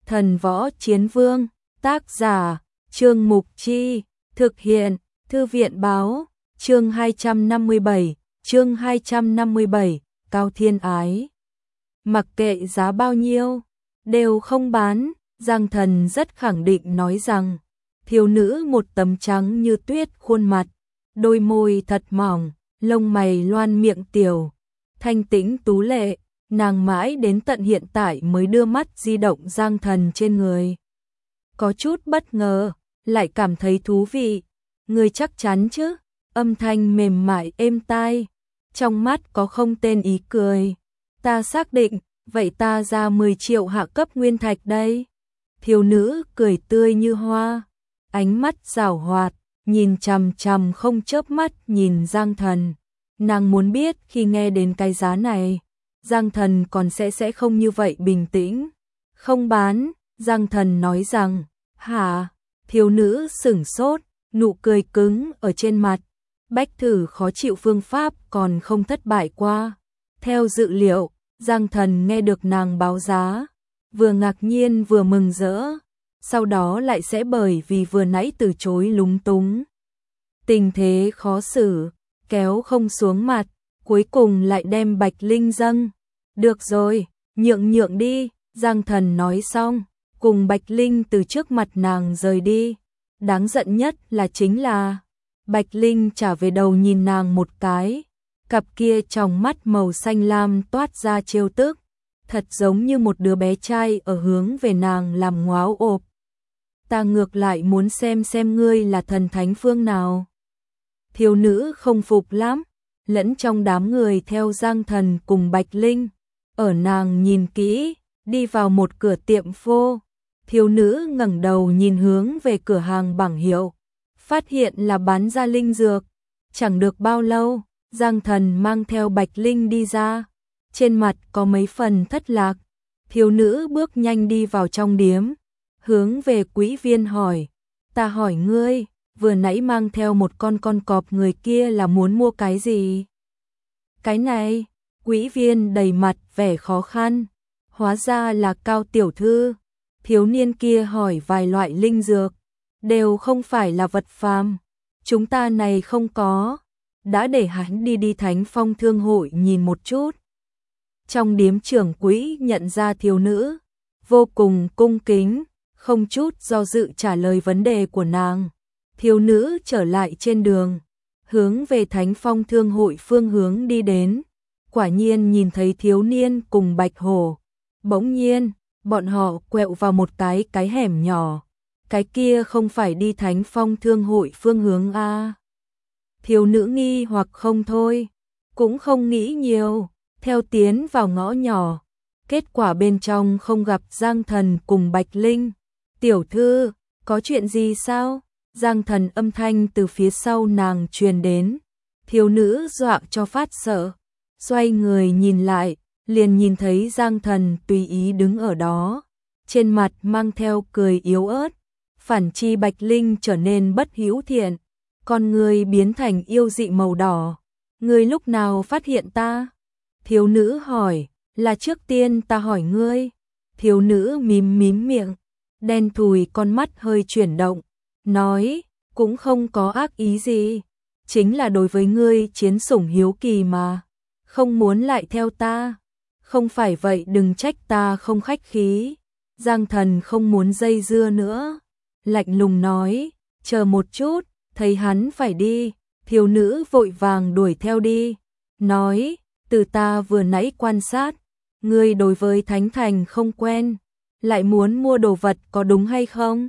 Thần Võ Chiến Vương, tác giả, Trương Mục Chi, thực hiện, Thư viện Báo, chương 257, Cao Thiên Ái. Mặc kệ giá bao nhiêu, đều không bán, Giang Thần rất khẳng định nói rằng, thiếu nữ một tấm trắng như tuyết khuôn mặt, đôi môi thật mỏng, lông mày loan miệng tiểu, thanh tĩnh tú lệ, nàng mãi đến tận hiện tại mới đưa mắt di động Giang Thần trên người. Có chút bất ngờ, lại cảm thấy thú vị. Người chắc chắn chứ? Âm thanh mềm mại êm tai, trong mắt có không tên ý cười. Ta xác định, vậy ta ra 10 triệu hạ cấp nguyên thạch đây. Thiếu nữ cười tươi như hoa, ánh mắt giảo hoạt, nhìn chằm chằm không chớp mắt nhìn Giang Thần. Nàng muốn biết khi nghe đến cái giá này, Giang Thần còn sẽ không như vậy bình tĩnh. Không bán, Giang Thần nói rằng, hả? Thiếu nữ sửng sốt, nụ cười cứng ở trên mặt. Bách thử khó chịu phương pháp còn không thất bại qua. Theo dự liệu, Giang Thần nghe được nàng báo giá, vừa ngạc nhiên vừa mừng rỡ, sau đó lại sẽ bởi vì vừa nãy từ chối lúng túng. Tình thế khó xử, kéo không xuống mặt, cuối cùng lại đem Bạch Linh dâng. Được rồi, nhượng đi, Giang Thần nói xong, cùng Bạch Linh từ trước mặt nàng rời đi. Đáng giận nhất là chính là Bạch Linh trả về đầu nhìn nàng một cái, cặp kia tròng mắt màu xanh lam toát ra trêu tức, thật giống như một đứa bé trai ở hướng về nàng làm ngoáo ộp. Ta ngược lại muốn xem ngươi là thần thánh phương nào. Thiếu nữ không phục lắm, lẫn trong đám người theo Giang Thần cùng Bạch Linh, ở nàng nhìn kỹ, đi vào một cửa tiệm phô. Thiếu nữ ngẩng đầu nhìn hướng về cửa hàng bảng hiệu, phát hiện là bán ra linh dược. Chẳng được bao lâu, Giang Thần mang theo Bạch Linh đi ra, trên mặt có mấy phần thất lạc. Thiếu nữ bước nhanh đi vào trong điếm, hướng về Quý Viên hỏi, ta hỏi ngươi, vừa nãy mang theo một con cọp người kia là muốn mua cái gì? Cái này, Quý Viên đầy mặt vẻ khó khăn, hóa ra là Cao tiểu thư. Thiếu niên kia hỏi vài loại linh dược, đều không phải là vật phàm, chúng ta này không có, đã để hắn đi Thánh Phong Thương hội nhìn một chút. Trong điếm trưởng quỹ nhận ra thiếu nữ, vô cùng cung kính, không chút do dự trả lời vấn đề của nàng. Thiếu nữ trở lại trên đường, hướng về Thánh Phong Thương hội phương hướng đi đến, quả nhiên nhìn thấy thiếu niên cùng Bạch Hổ. Bỗng nhiên, bọn họ quẹo vào một cái hẻm nhỏ. Cái kia không phải đi Thánh Phong Thương hội phương hướng a? Thiếu nữ nghi hoặc không thôi, cũng không nghĩ nhiều, theo tiến vào ngõ nhỏ. Kết quả bên trong không gặp Giang Thần cùng Bạch Linh. Tiểu thư, có chuyện gì sao? Giang Thần âm thanh từ phía sau nàng truyền đến. Thiếu nữ dọa cho phát sợ, xoay người nhìn lại, liền nhìn thấy Giang Thần tùy ý đứng ở đó, trên mặt mang theo cười yếu ớt. Phản chi Bạch Linh trở nên bất hữu thiện, con người biến thành yêu dị màu đỏ. Ngươi lúc nào phát hiện ta? Thiếu nữ hỏi, là trước tiên ta hỏi ngươi. Thiếu nữ mím miệng, đen thùi con mắt hơi chuyển động, nói, cũng không có ác ý gì, chính là đối với ngươi chiến sủng hiếu kỳ mà, không muốn lại theo ta. Không phải vậy đừng trách ta không khách khí. Giang Thần không muốn dây dưa nữa, lạnh lùng nói, chờ một chút, thấy hắn phải đi, thiếu nữ vội vàng đuổi theo đi, nói, từ ta vừa nãy quan sát, ngươi đối với Thánh Thành không quen, lại muốn mua đồ vật có đúng hay không?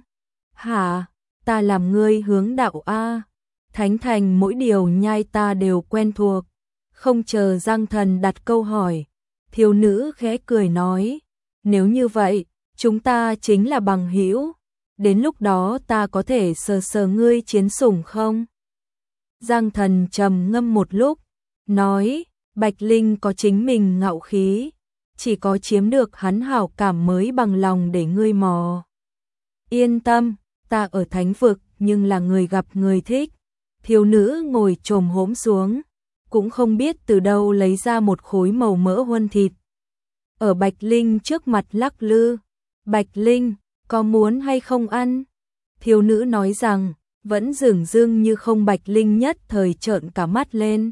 Hả, ta làm ngươi hướng đạo a? Thánh Thành mỗi điều nhai ta đều quen thuộc. Không chờ Giang Thần đặt câu hỏi, thiếu nữ khẽ cười nói, nếu như vậy, chúng ta chính là bằng hữu, đến lúc đó ta có thể sờ ngươi chiến sủng không? Giang Thần trầm ngâm một lúc, nói, Bạch Linh có chính mình ngạo khí, chỉ có chiếm được hắn hảo cảm mới bằng lòng để ngươi mò. Yên tâm, ta ở thánh vực nhưng là người gặp người thích. Thiếu nữ ngồi chồm hổm xuống, cũng không biết từ đâu lấy ra một khối màu mỡ huân thịt. Ở Bạch Linh trước mặt lắc lư, Bạch Linh, có muốn hay không ăn? Thiếu nữ nói rằng, vẫn dửng dưng như không. Bạch Linh nhất thời trợn cả mắt lên.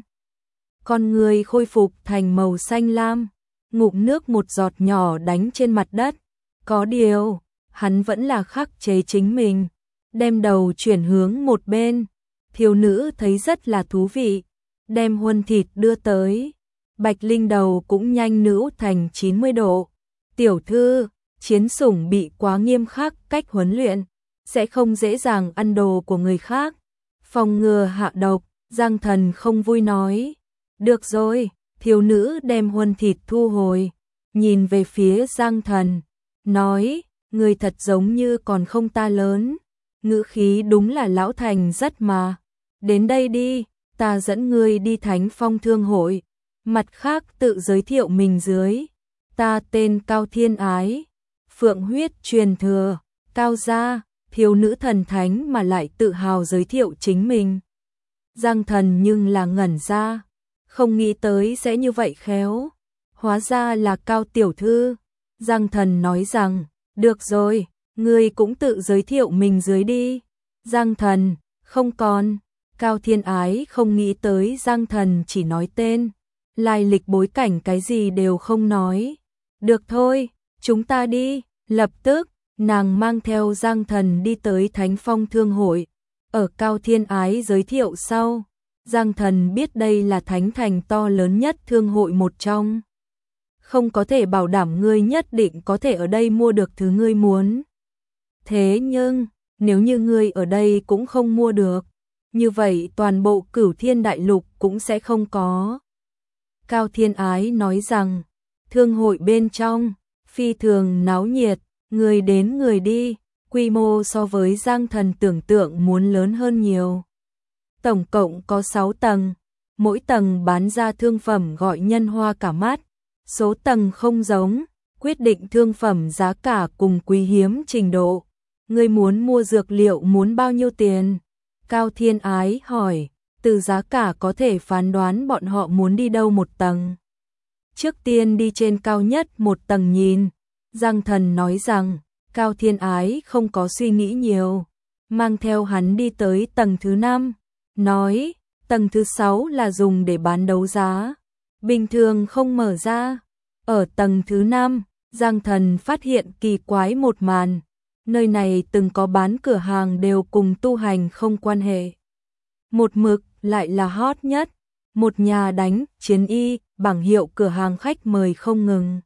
Con người khôi phục thành màu xanh lam, ngụm nước một giọt nhỏ đánh trên mặt đất. Có điều, hắn vẫn là khắc chế chính mình, đem đầu chuyển hướng một bên. Thiếu nữ thấy rất là thú vị, đem huân thịt đưa tới. Bạch Linh đầu cũng nhanh nữu thành 90 độ. Tiểu thư, chiến sủng bị quá nghiêm khắc cách huấn luyện, sẽ không dễ dàng ăn đồ của người khác. Phòng ngừa hạ độc, Giang Thần không vui nói. Được rồi, thiếu nữ đem huân thịt thu hồi, nhìn về phía Giang Thần, nói, người thật giống như còn không ta lớn, ngữ khí đúng là lão thành rất mà. Đến đây đi, ta dẫn ngươi đi Thánh Phong Thương hội. Mặt khác tự giới thiệu mình dưới. Ta tên Cao Thiên Ái, phượng huyết truyền thừa, Cao gia. Thiếu nữ thần thánh mà lại tự hào giới thiệu chính mình. Giang Thần nhưng là ngẩn ra, không nghĩ tới sẽ như vậy khéo. Hóa ra là Cao tiểu thư. Giang Thần nói rằng, được rồi, ngươi cũng tự giới thiệu mình dưới đi. Giang Thần, không còn. Cao Thiên Ái không nghĩ tới Giang Thần chỉ nói tên, lai lịch bối cảnh cái gì đều không nói. Được thôi, chúng ta đi. Lập tức, nàng mang theo Giang Thần đi tới Thánh Phong Thương hội. Ở Cao Thiên Ái giới thiệu sau, Giang Thần biết đây là thánh thành to lớn nhất thương hội một trong. Không có thể bảo đảm ngươi nhất định có thể ở đây mua được thứ ngươi muốn. Thế nhưng, nếu như ngươi ở đây cũng không mua được, như vậy toàn bộ Cửu Thiên Đại Lục cũng sẽ không có. Cao Thiên Ái nói rằng, thương hội bên trong, phi thường náo nhiệt, người đến người đi, quy mô so với Giang Thần tưởng tượng muốn lớn hơn nhiều. Tổng cộng có 6 tầng, mỗi tầng bán ra thương phẩm gọi nhân hoa cả mắt. Số tầng không giống, quyết định thương phẩm giá cả cùng quý hiếm trình độ. Ngươi muốn mua dược liệu muốn bao nhiêu tiền? Cao Thiên Ái hỏi, từ giá cả có thể phán đoán bọn họ muốn đi đâu một tầng. Trước tiên đi trên cao nhất một tầng nhìn. Giang Thần nói rằng, Cao Thiên Ái không có suy nghĩ nhiều, mang theo hắn đi tới tầng thứ 5, nói, tầng thứ 6 là dùng để bán đấu giá, bình thường không mở ra. Ở tầng thứ 5, Giang Thần phát hiện kỳ quái một màn, nơi này từng có bán cửa hàng đều cùng tu hành không quan hệ. Một mực lại là hot nhất, một nhà đánh, chiến y, bảng hiệu cửa hàng khách mời không ngừng.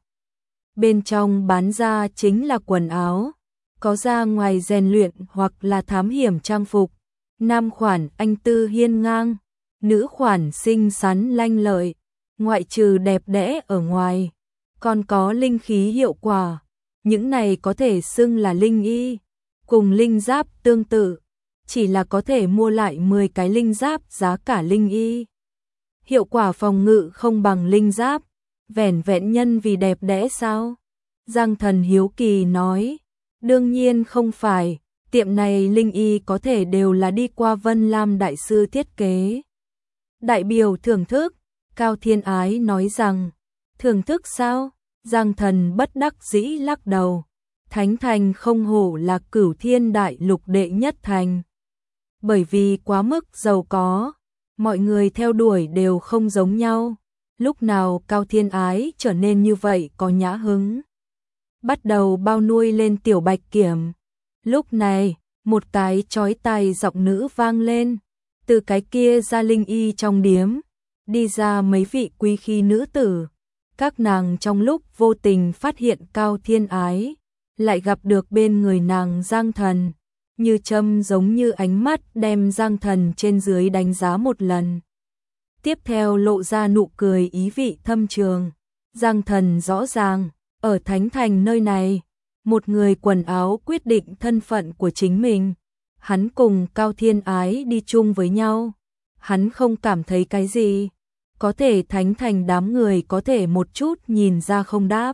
Bên trong bán ra chính là quần áo, có ra ngoài rèn luyện hoặc là thám hiểm trang phục. Nam khoản anh tư hiên ngang, nữ khoản xinh xắn lanh lợi, ngoại trừ đẹp đẽ ở ngoài, còn có linh khí hiệu quả. Những này có thể xưng là linh y, cùng linh giáp tương tự, chỉ là có thể mua lại 10 cái linh giáp giá cả linh y. Hiệu quả phòng ngự không bằng linh giáp, vẻn vẹn nhân vì đẹp đẽ sao? Giang Thần hiếu kỳ nói, đương nhiên không phải, tiệm này linh y có thể đều là đi qua Vân Lam đại sư thiết kế. Đại biểu thưởng thức, Cao Thiên Ái nói rằng, thưởng thức sao? Giang Thần bất đắc dĩ lắc đầu, Thánh thành không hổ là Cửu Thiên Đại Lục đệ nhất thành. Bởi vì quá mức giàu có, mọi người theo đuổi đều không giống nhau. Lúc nào Cao Thiên Ái trở nên như vậy có nhã hứng. Bắt đầu bao nuôi lên tiểu Bạch Kiểm. Lúc này, một cái chói tai giọng nữ vang lên. Từ cái kia ra linh y trong điếm, đi ra mấy vị quý khí nữ tử. Các nàng trong lúc vô tình phát hiện Cao Thiên Ái, lại gặp được bên người nàng Giang Thần. Như châm giống như ánh mắt đem Giang Thần trên dưới đánh giá một lần. Tiếp theo lộ ra nụ cười ý vị thâm trường. Giang Thần rõ ràng, ở Thánh Thành nơi này, một người quần áo quyết định thân phận của chính mình. Hắn cùng Cao Thiên Ái đi chung với nhau. Hắn không cảm thấy cái gì. Có thể Thánh Thành đám người có thể một chút nhìn ra không đáp.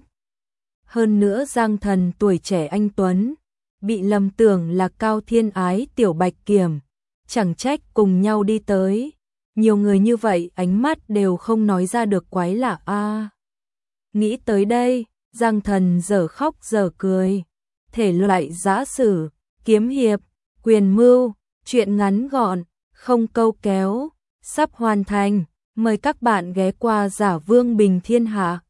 Hơn nữa Giang Thần tuổi trẻ anh tuấn, bị lầm tưởng là Cao Thiên Ái tiểu Bạch Kiểm. Chẳng trách cùng nhau đi tới. Nhiều người như vậy ánh mắt đều không nói ra được quái lạ a. Nghĩ tới đây, Giang Thần dở khóc dở cười. thể loại giã sử, kiếm hiệp, quyền mưu, truyện ngắn gọn, không câu kéo, sắp hoàn thành. Mời các bạn ghé qua Giả Vương Bình Thiên Hạ.